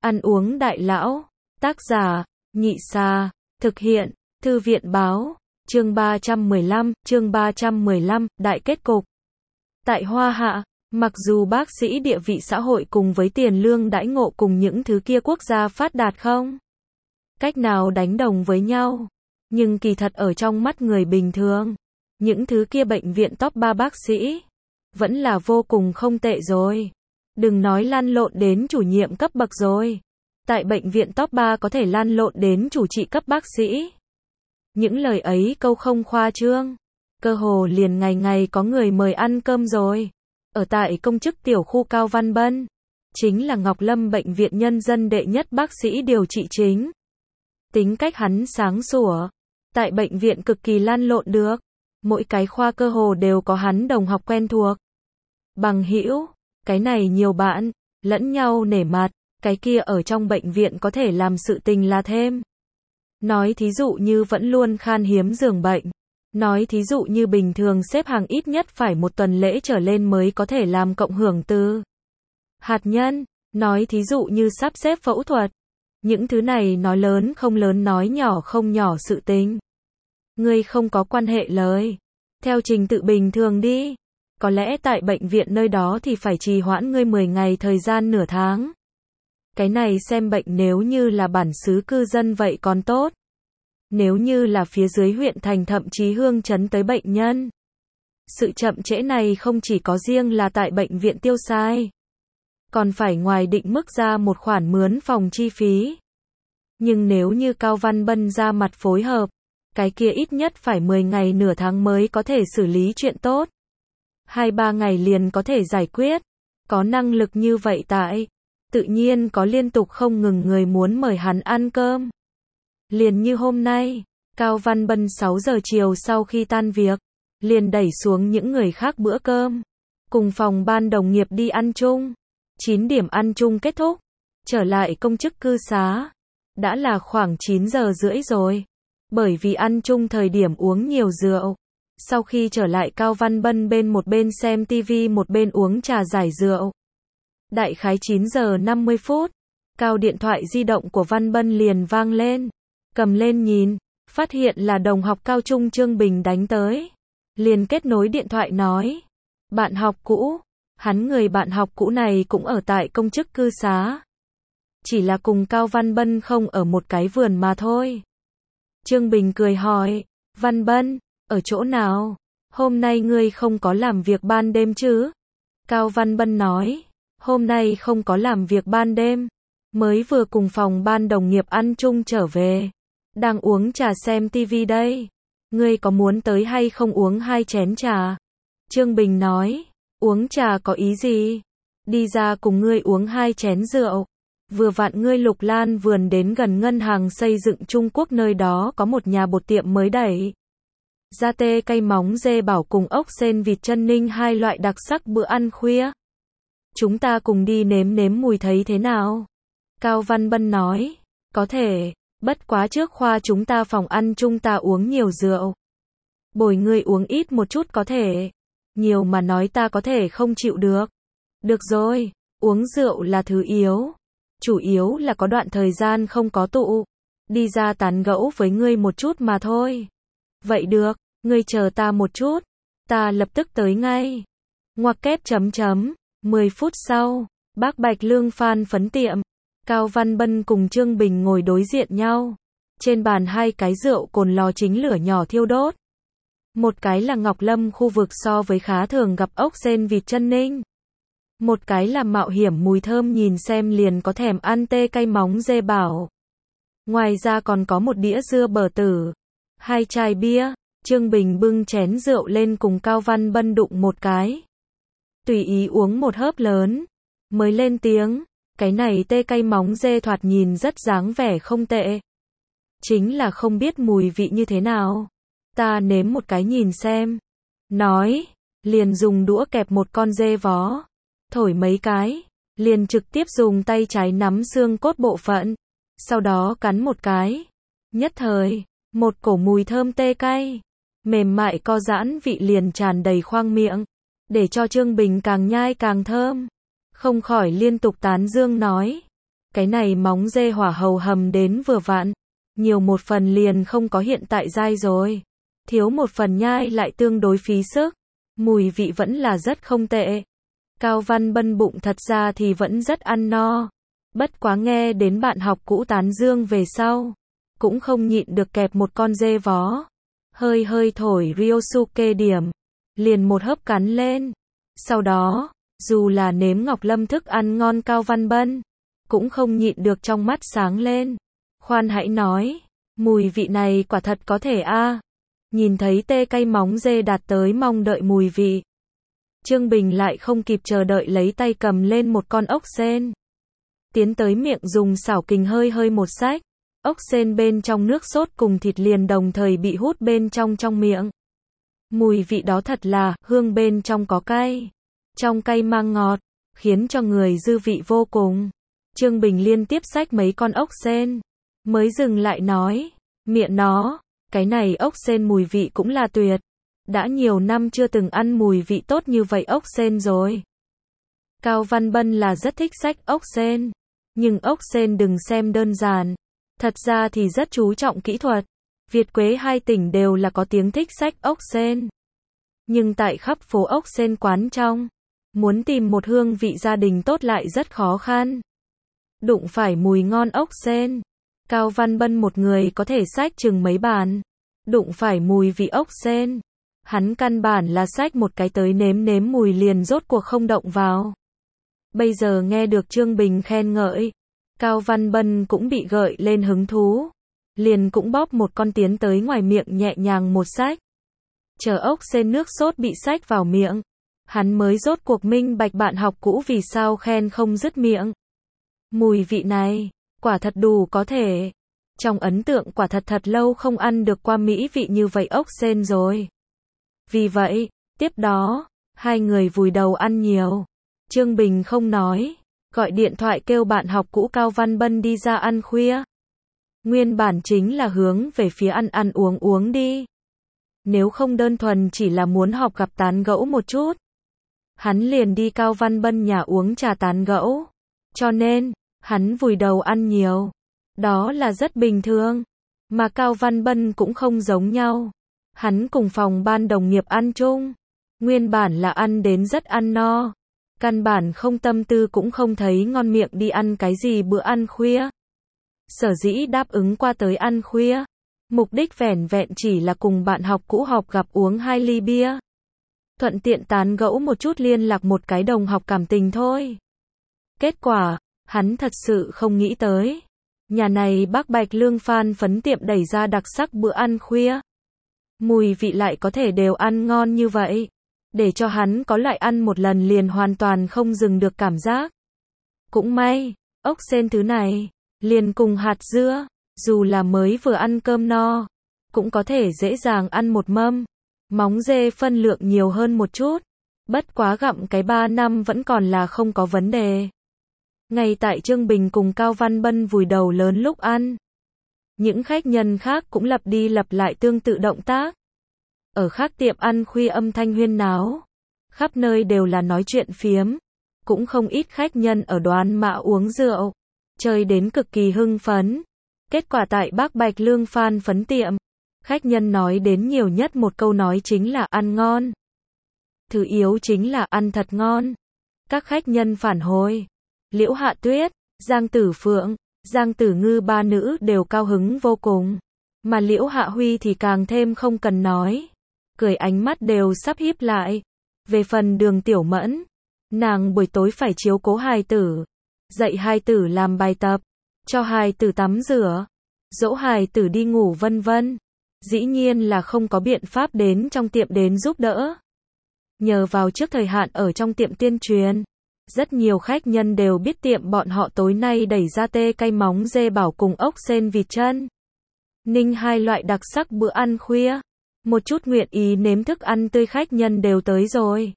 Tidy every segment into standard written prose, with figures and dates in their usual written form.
Ăn uống đại lão. Tác giả, Nhị Sa. Thực hiện, Thư viện Báo. Chương 315, đại kết cục. Tại Hoa Hạ, mặc dù bác sĩ địa vị xã hội cùng với tiền lương đãi ngộ cùng những thứ kia quốc gia phát đạt không cách nào đánh đồng với nhau, nhưng kỳ thật ở trong mắt người bình thường, những thứ kia bệnh viện top 3 bác sĩ vẫn là vô cùng không tệ rồi. Đừng nói lăn lộn đến chủ nhiệm cấp bậc rồi. Tại bệnh viện top 3 có thể lăn lộn đến chủ trị cấp bác sĩ. Những lời ấy câu không khoa trương. Cơ hồ liền ngày ngày có người mời ăn cơm rồi. Ở tại công chức tiểu khu Cao Văn Bân, chính là Ngọc Lâm bệnh viện nhân dân đệ nhất bác sĩ điều trị chính. Tính cách hắn sáng sủa, tại bệnh viện cực kỳ lăn lộn được. Mỗi cái khoa cơ hồ đều có hắn đồng học quen thuộc. Bằng hữu, cái này nhiều bạn, lẫn nhau nể mặt, cái kia ở trong bệnh viện có thể làm sự tình là thêm. Nói thí dụ như vẫn luôn khan hiếm giường bệnh. Nói thí dụ như bình thường xếp hàng ít nhất phải một tuần lễ trở lên mới có thể làm cộng hưởng từ hạt nhân. Nói thí dụ như sắp xếp phẫu thuật. Những thứ này nói lớn không lớn, nói nhỏ không nhỏ sự tình. Ngươi không có quan hệ lời. Theo trình tự bình thường đi. Có lẽ tại bệnh viện nơi đó thì phải trì hoãn ngươi 10 ngày thời gian nửa tháng. Cái này xem bệnh nếu như là bản xứ cư dân vậy còn tốt. Nếu như là phía dưới huyện thành thậm chí hương chấn tới bệnh nhân. Sự chậm trễ này không chỉ có riêng là tại bệnh viện tiêu xài. Còn phải ngoài định mức ra một khoản mướn phòng chi phí. Nhưng nếu như Cao Văn Bân ra mặt phối hợp, cái kia ít nhất phải 10 ngày nửa tháng mới có thể xử lý chuyện tốt. 2-3 ngày liền có thể giải quyết. Có năng lực như vậy tại, tự nhiên có liên tục không ngừng người muốn mời hắn ăn cơm. Liền như hôm nay, Cao Văn Bân 6 giờ chiều sau khi tan việc, liền đẩy xuống những người khác bữa cơm. Cùng phòng ban đồng nghiệp đi ăn chung. 9 điểm ăn chung kết thúc. Trở lại công chức cư xá. Đã là khoảng 9 giờ rưỡi rồi. Bởi vì ăn chung thời điểm uống nhiều rượu. Sau khi trở lại Cao Văn Bân một bên xem tivi một bên uống trà giải rượu. Đại khái 9 giờ 50 phút. Cao điện thoại di động của Văn Bân liền vang lên. Cầm lên nhìn. Phát hiện là đồng học cao trung Trương Bình đánh tới. Liền kết nối điện thoại nói. Bạn học cũ. Hắn người bạn học cũ này cũng ở tại công chức cư xá. Chỉ là cùng Cao Văn Bân không ở một cái vườn mà thôi. Trương Bình cười hỏi. Văn Bân, ở chỗ nào? Hôm nay ngươi không có làm việc ban đêm chứ? Cao Văn Bân nói. Hôm nay không có làm việc ban đêm. Mới vừa cùng phòng ban đồng nghiệp ăn chung trở về. Đang uống trà xem tivi đây. Ngươi có muốn tới hay không uống 2 chén trà? Trương Bình nói. Uống trà có ý gì? Đi ra cùng ngươi uống 2 chén rượu. Vừa vặn ngươi Lục Lan vườn đến gần ngân hàng xây dựng Trung Quốc nơi đó có một nhà bột tiệm mới đẩy ra tê cay móng dê bảo cùng ốc sên vịt chân ninh 2 loại đặc sắc bữa ăn khuya. Chúng ta cùng đi nếm nếm mùi thấy thế nào? Cao Văn Bân nói. Có thể, bất quá trước khoa chúng ta phòng ăn chung ta uống nhiều rượu. Bồi ngươi uống ít một chút có thể. Nhiều mà nói ta có thể không chịu được. Được rồi, uống rượu là thứ yếu. Chủ yếu là có đoạn thời gian không có tụ. Đi ra tán gẫu với ngươi một chút mà thôi. Vậy được, ngươi chờ ta một chút. Ta lập tức tới ngay. Ngoặc kép chấm chấm. 10 phút sau, bác Bạch Lương Phan phấn tiệm. Cao Văn Bân cùng Trương Bình ngồi đối diện nhau. Trên bàn 2 cái rượu cồn lò chính lửa nhỏ thiêu đốt. Một cái là Ngọc Lâm khu vực so với khá thường gặp ốc sên vịt chân ninh. Một cái là mạo hiểm mùi thơm nhìn xem liền có thèm ăn tê cay móng dê bảo. Ngoài ra còn có một đĩa dưa bở tử. 2 chai bia. Trương Bình bưng chén rượu lên cùng Cao Văn Bân đụng một cái. Tùy ý uống một hớp lớn. Mới lên tiếng. Cái này tê cay móng dê thoạt nhìn rất dáng vẻ không tệ. Chính là không biết mùi vị như thế nào. Ta nếm một cái nhìn xem. Nói. Liền dùng đũa kẹp một con dê vó. Thổi mấy cái. Liền trực tiếp dùng tay trái nắm xương cốt bộ phận. Sau đó cắn một cái. Nhất thời. Một cổ mùi thơm tê cay. Mềm mại co giãn vị liền tràn đầy khoang miệng. Để cho Trương Bình càng nhai càng thơm. Không khỏi liên tục tán dương nói. Cái này móng dê hỏa hầu hầm đến vừa vặn, nhiều một phần liền không có hiện tại dai rồi, thiếu một phần nhai lại tương đối phí sức, mùi vị vẫn là rất không tệ. Cao Văn Bân bụng thật ra thì vẫn rất ăn no, bất quá nghe đến bạn học cũ tán dương về sau, cũng không nhịn được kẹp một con dê vó, hơi hơi thổi Ryosuke điểm, liền một hớp cắn lên. Sau đó, dù là nếm Ngọc Lâm thức ăn ngon Cao Văn Bân, cũng không nhịn được trong mắt sáng lên. Khoan hãy nói, mùi vị này quả thật có thể a. Nhìn thấy tê cay móng dê đạt tới mong đợi mùi vị, Trương Bình lại không kịp chờ đợi lấy tay cầm lên một con ốc sên, tiến tới miệng dùng xảo kình hơi hơi một xách, ốc sên bên trong nước sốt cùng thịt liền đồng thời bị hút bên trong miệng. Mùi vị đó thật là, hương bên trong có cay, trong cay mang ngọt, khiến cho người dư vị vô cùng. Trương Bình liên tiếp xách mấy con ốc sên, mới dừng lại nói, miệng nó, cái này ốc sên mùi vị cũng là tuyệt. Đã nhiều năm chưa từng ăn mùi vị tốt như vậy ốc sên rồi. Cao Văn Bân là rất thích xách ốc sên, nhưng ốc sên đừng xem đơn giản, thật ra thì rất chú trọng kỹ thuật. Việt Quế hai tỉnh đều là có tiếng thích xách ốc sên. Nhưng tại khắp phố ốc sên quán trong, muốn tìm một hương vị gia đình tốt lại rất khó khăn. Đụng phải mùi ngon ốc sên, Cao Văn Bân một người có thể xách chừng mấy bàn. Đụng phải mùi vị ốc sên, hắn căn bản là xách một cái tới nếm mùi liền rốt cuộc không động vào. Bây giờ nghe được Trương Bình khen ngợi, Cao Văn Bân cũng bị gợi lên hứng thú, liền cũng bóp một con tiến tới ngoài miệng nhẹ nhàng một xách. Chờ ốc sên nước sốt bị xách vào miệng, hắn mới rốt cuộc minh bạch bạn học cũ vì sao khen không dứt miệng. Mùi vị này, quả thật đủ có thể. Trong ấn tượng quả thật lâu không ăn được qua mỹ vị như vậy ốc sên rồi. Vì vậy, tiếp đó, hai người vùi đầu ăn nhiều. Trương Bình không nói, gọi điện thoại kêu bạn học cũ Cao Văn Bân đi ra ăn khuya. Nguyên bản chính là hướng về phía ăn uống đi. Nếu không đơn thuần chỉ là muốn học gặp tán gẫu một chút, hắn liền đi Cao Văn Bân nhà uống trà tán gẫu. Cho nên, hắn vùi đầu ăn nhiều. Đó là rất bình thường. Mà Cao Văn Bân cũng không giống nhau. Hắn cùng phòng ban đồng nghiệp ăn chung. Nguyên bản là ăn đến rất ăn no. Căn bản không tâm tư cũng không thấy ngon miệng đi ăn cái gì bữa ăn khuya. Sở dĩ đáp ứng qua tới ăn khuya. Mục đích vẻn vẹn chỉ là cùng bạn học cũ học gặp uống 2 ly bia. Thuận tiện tán gẫu một chút liên lạc một cái đồng học cảm tình thôi. Kết quả, hắn thật sự không nghĩ tới. Nhà này bác Bạch Lương Phan phấn tiệm đẩy ra đặc sắc bữa ăn khuya. Mùi vị lại có thể đều ăn ngon như vậy. Để cho hắn có lại ăn một lần liền hoàn toàn không dừng được cảm giác. Cũng may, ốc sên thứ này, liền cùng hạt dưa, dù là mới vừa ăn cơm no, cũng có thể dễ dàng ăn một mâm. Móng dê phân lượng nhiều hơn một chút. Bất quá gặm cái 3 năm vẫn còn là không có vấn đề. Ngay tại Trương Bình cùng Cao Văn Bân vùi đầu lớn lúc ăn, những khách nhân khác cũng lặp đi lặp lại tương tự động tác. Ở khác tiệm ăn khuya âm thanh huyên náo, khắp nơi đều là nói chuyện phiếm, cũng không ít khách nhân ở đoán mã uống rượu, chơi đến cực kỳ hưng phấn. Kết quả tại bác Bạch Lương Phan phấn tiệm, khách nhân nói đến nhiều nhất một câu nói chính là ăn ngon. Thứ yếu chính là ăn thật ngon. Các khách nhân phản hồi, Liễu Hạ Tuyết, Giang Tử Phượng, Giang Tử Ngư ba nữ đều cao hứng vô cùng. Mà Liễu Hạ Huy thì càng thêm không cần nói. Cười ánh mắt đều sắp híp lại. Về phần Đường Tiểu Mẫn, nàng buổi tối phải chiếu cố hài tử, dạy hài tử làm bài tập, cho hài tử tắm rửa, dỗ hài tử đi ngủ vân vân. Dĩ nhiên là không có biện pháp đến trong tiệm đến giúp đỡ. Nhờ vào trước thời hạn ở trong tiệm tuyên truyền, rất nhiều khách nhân đều biết tiệm bọn họ tối nay đẩy ra tê cay móng dê bảo cùng ốc sên vịt chân ninh hai loại đặc sắc bữa ăn khuya. Một chút nguyện ý nếm thức ăn tươi khách nhân đều tới rồi.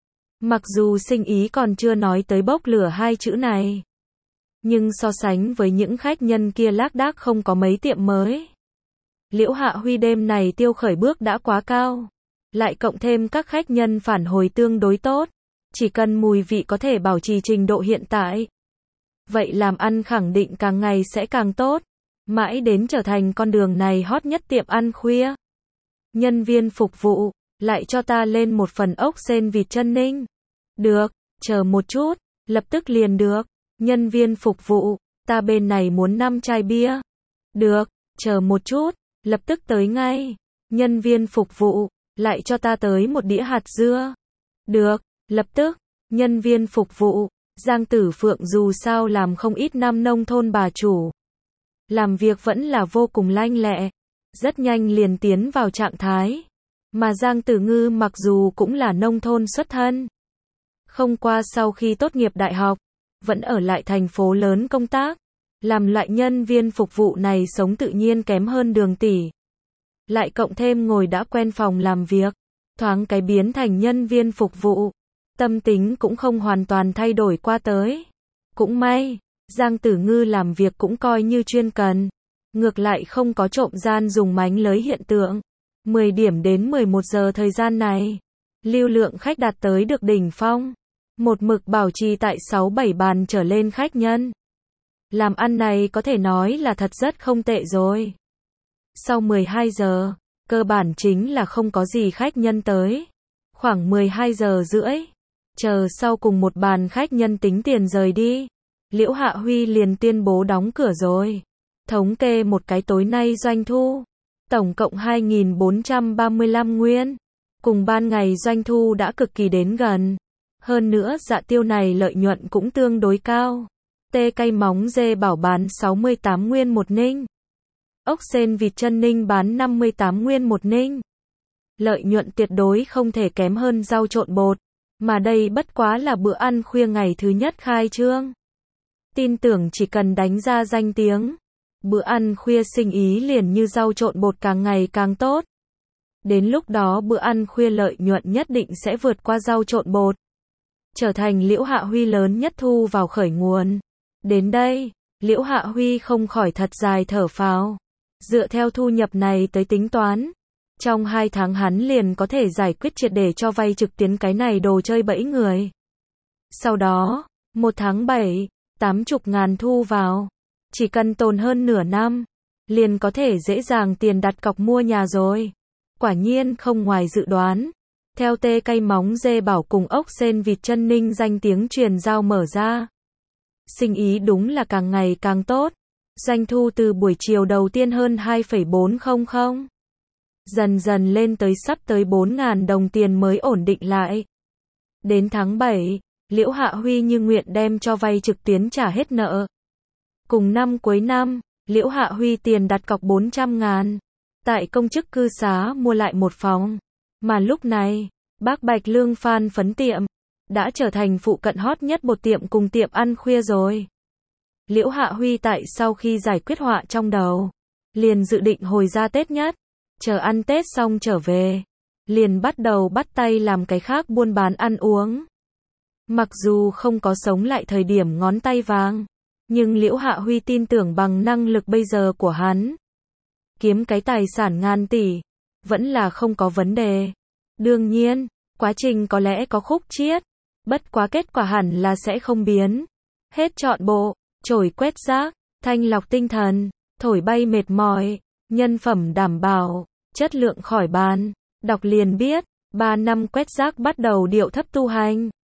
Mặc dù sinh ý còn chưa nói tới bốc lửa hai chữ này, nhưng so sánh với những khách nhân kia lác đác không có mấy tiệm mới. Liễu Hạ Huy đêm này tiêu khởi bước đã quá cao. Lại cộng thêm các khách nhân phản hồi tương đối tốt. Chỉ cần mùi vị có thể bảo trì trình độ hiện tại, vậy làm ăn khẳng định càng ngày sẽ càng tốt. Mãi đến trở thành con đường này hot nhất tiệm ăn khuya. Nhân viên phục vụ, lại cho ta lên một phần ốc sên vịt chân ninh. Được, chờ một chút, lập tức liền được. Nhân viên phục vụ, ta bên này muốn 5 chai bia. Được, chờ một chút, lập tức tới ngay. Nhân viên phục vụ, lại cho ta tới một đĩa hạt dưa. Được, lập tức. Nhân viên phục vụ, Giang Tử Phượng dù sao làm không ít năm nông thôn bà chủ. Làm việc vẫn là vô cùng lanh lẹ, rất nhanh liền tiến vào trạng thái. Mà Giang Tử Ngư mặc dù cũng là nông thôn xuất thân, không qua sau khi tốt nghiệp đại học, vẫn ở lại thành phố lớn công tác. Làm loại nhân viên phục vụ này sống tự nhiên kém hơn Đường tỷ. Lại cộng thêm ngồi đã quen phòng làm việc, thoáng cái biến thành nhân viên phục vụ. Tâm tính cũng không hoàn toàn thay đổi qua tới. Cũng may, Giang Tử Ngư làm việc cũng coi như chuyên cần. Ngược lại không có trộm gian dùng mánh lới hiện tượng. 10 điểm đến 11 giờ thời gian này, lưu lượng khách đạt tới được đỉnh phong. Một mực bảo trì tại 6-7 bàn trở lên khách nhân. Làm ăn này có thể nói là thật rất không tệ rồi. Sau 12 giờ, cơ bản chính là không có gì khách nhân tới. Khoảng 12 giờ rưỡi, chờ sau cùng một bàn khách nhân tính tiền rời đi, Liễu Hạ Huy liền tuyên bố đóng cửa rồi. Thống kê một cái tối nay doanh thu, tổng cộng 2.435 nguyên. Cùng ban ngày doanh thu đã cực kỳ đến gần. Hơn nữa dạ tiêu này lợi nhuận cũng tương đối cao. Tê cay móng dê bảo bán 68 nguyên một ninh. Ốc sên vịt chân ninh bán 58 nguyên một ninh. Lợi nhuận tuyệt đối không thể kém hơn rau trộn bột. Mà đây bất quá là bữa ăn khuya ngày thứ nhất khai trương. Tin tưởng chỉ cần đánh ra danh tiếng, bữa ăn khuya sinh ý liền như rau trộn bột càng ngày càng tốt. Đến lúc đó bữa ăn khuya lợi nhuận nhất định sẽ vượt qua rau trộn bột, trở thành Liễu Hạ Huy lớn nhất thu vào khởi nguồn. Đến đây, Liễu Hạ Huy không khỏi thật dài thở phào. Dựa theo thu nhập này tới tính toán, trong 2 tháng hắn liền có thể giải quyết triệt để cho vay trực tuyến cái này đồ chơi bẫy người. Sau đó, 1 tháng 7, 80.000 thu vào. Chỉ cần tồn hơn nửa năm, liền có thể dễ dàng tiền đặt cọc mua nhà rồi. Quả nhiên không ngoài dự đoán. Theo tê cay móng dê bảo cùng ốc sên vịt chân ninh danh tiếng truyền giao mở ra, sinh ý đúng là càng ngày càng tốt. Doanh thu từ buổi chiều đầu tiên hơn 2,400, dần dần lên tới sắp tới 4.000 đồng tiền mới ổn định lại. Đến tháng 7, Liễu Hạ Huy như nguyện đem cho vay trực tuyến trả hết nợ. Cùng năm cuối năm, Liễu Hạ Huy tiền đặt cọc 400.000 tại công chức cư xá mua lại một phòng. Mà lúc này, bác Bạch Lương Phan Phấn tiệm đã trở thành phụ cận hot nhất một tiệm cùng tiệm ăn khuya rồi. Liễu Hạ Huy tại sau khi giải quyết họa trong đầu, liền dự định hồi ra Tết nhất, chờ ăn Tết xong trở về, liền bắt đầu bắt tay làm cái khác buôn bán ăn uống. Mặc dù không có sống lại thời điểm ngón tay vàng, nhưng Liễu Hạ Huy tin tưởng bằng năng lực bây giờ của hắn, kiếm cái tài sản ngàn tỷ, vẫn là không có vấn đề. Đương nhiên, quá trình có lẽ có khúc chiết, bất quá kết quả hẳn là sẽ không biến. Hết trọn bộ, chổi quét rác, thanh lọc tinh thần, thổi bay mệt mỏi, nhân phẩm đảm bảo, chất lượng khỏi bàn. Đọc liền biết, 3 năm quét rác bắt đầu điệu thấp tu hành.